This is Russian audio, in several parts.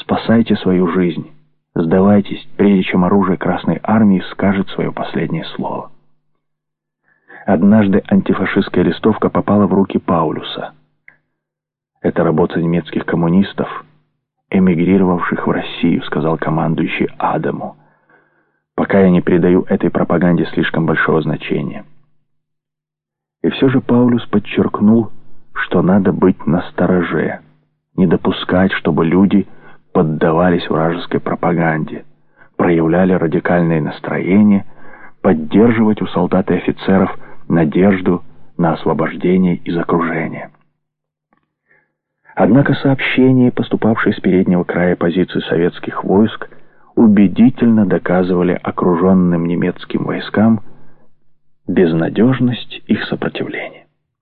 Спасайте свою жизнь. Сдавайтесь, прежде чем оружие Красной Армии скажет свое последнее слово. Однажды антифашистская листовка попала в руки Паулюса. «Это работа немецких коммунистов, эмигрировавших в Россию», — сказал командующий Адаму. «Пока я не придаю этой пропаганде слишком большого значения». И все же Паулюс подчеркнул, что надо быть настороже, не допускать, чтобы люди поддавались вражеской пропаганде, проявляли радикальные настроения, поддерживать у солдат и офицеров надежду на освобождение из окружения. Однако сообщения, поступавшие с переднего края позиций советских войск, убедительно доказывали окруженным немецким войскам безнадежность их сопротивления.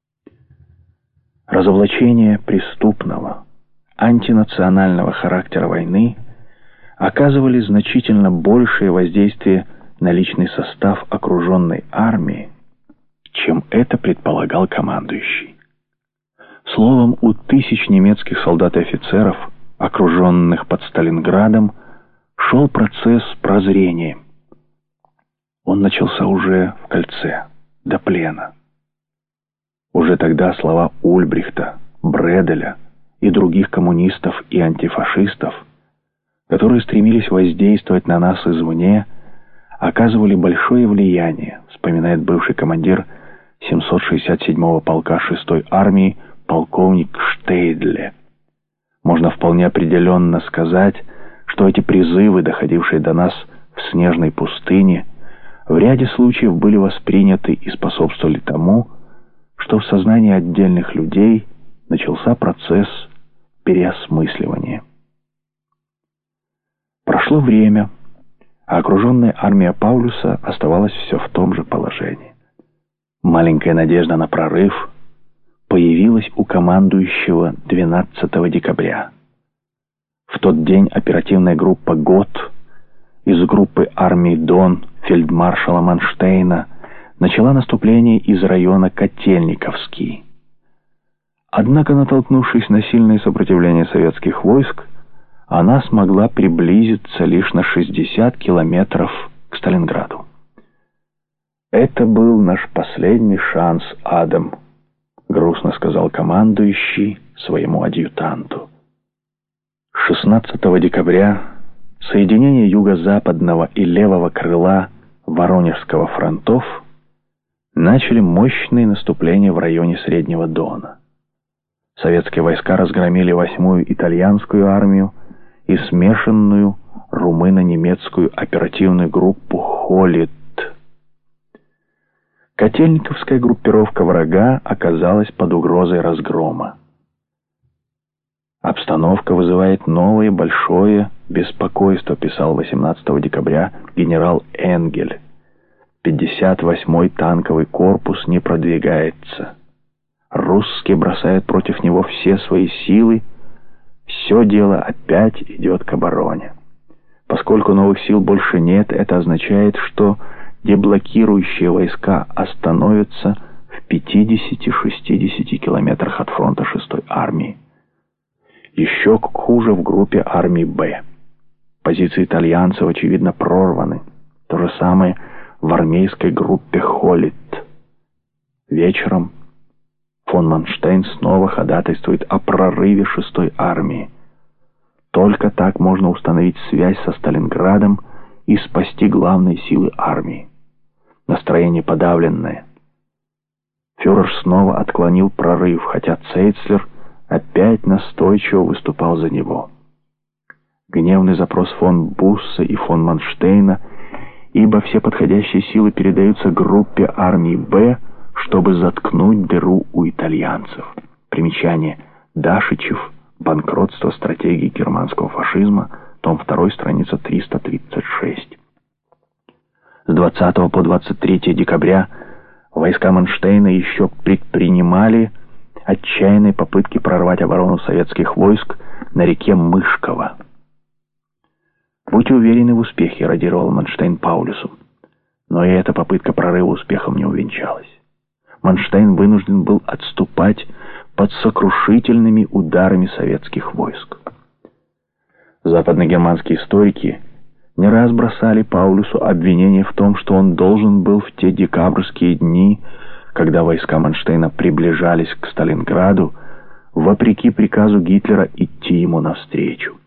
Разоблачение преступного, антинационального характера войны оказывали значительно большее воздействие на личный состав окруженной армии, чем это предполагал командующий. Словом, у тысяч немецких солдат и офицеров, окруженных под Сталинградом, шел процесс прозрения. Он начался уже в Кольце, до плена. Уже тогда слова Ульбрихта, Бределя и других коммунистов и антифашистов, которые стремились воздействовать на нас извне, оказывали большое влияние, вспоминает бывший командир 767-го полка 6-й армии полковник Штейдле. Можно вполне определенно сказать, что эти призывы, доходившие до нас в снежной пустыне, в ряде случаев были восприняты и способствовали тому, что в сознании отдельных людей начался процесс переосмысливания. Прошло время, а окруженная армия Паулюса оставалась все в том же положении. Маленькая надежда на прорыв появилась у командующего 12 декабря. В тот день оперативная группа ГОТ из группы армии Дон фельдмаршала Манштейна начала наступление из района Котельниковский. Однако, натолкнувшись на сильное сопротивление советских войск, она смогла приблизиться лишь на 60 километров к Сталинграду. «Это был наш последний шанс, Адам», — грустно сказал командующий своему адъютанту. 16 декабря соединения юго-западного и левого крыла Воронежского фронтов начали мощные наступления в районе Среднего Дона. Советские войска разгромили 8-ю итальянскую армию и смешанную румыно-немецкую оперативную группу «Холит». Котельниковская группировка врага оказалась под угрозой разгрома. «Обстановка вызывает новое большое беспокойство», писал 18 декабря генерал Энгель. 58-й танковый корпус не продвигается. Русские бросают против него все свои силы. Все дело опять идет к обороне. Поскольку новых сил больше нет, это означает, что деблокирующие войска остановятся в 50-60 километрах от фронта 6-й армии. Еще хуже в группе армии «Б». Позиции итальянцев, очевидно, прорваны. То же самое в армейской группе «Холит». Вечером фон Манштейн снова ходатайствует о прорыве 6-й армии. Только так можно установить связь со Сталинградом и спасти главные силы армии. Настроение подавленное. Фюрер снова отклонил прорыв, хотя Цейцлер опять настойчиво выступал за него. Гневный запрос фон Бусса и фон Манштейна, ибо все подходящие силы передаются группе армии «Б», чтобы заткнуть дыру у итальянцев. Примечание. Дашичев. Банкротство стратегии германского фашизма. Том 2, страница 336. С 20 по 23 декабря войска Манштейна еще предпринимали отчаянные попытки прорвать оборону советских войск на реке Мышково. «Будьте уверены в успехе», — радировал Манштейн Паулюсу. Но и эта попытка прорыва успехом не увенчалась. Манштейн вынужден был отступать под сокрушительными ударами советских войск. Западногерманские историки не раз бросали Паулюсу обвинение в том, что он должен был в те декабрьские дни, когда войска Манштейна приближались к Сталинграду, вопреки приказу Гитлера идти ему навстречу.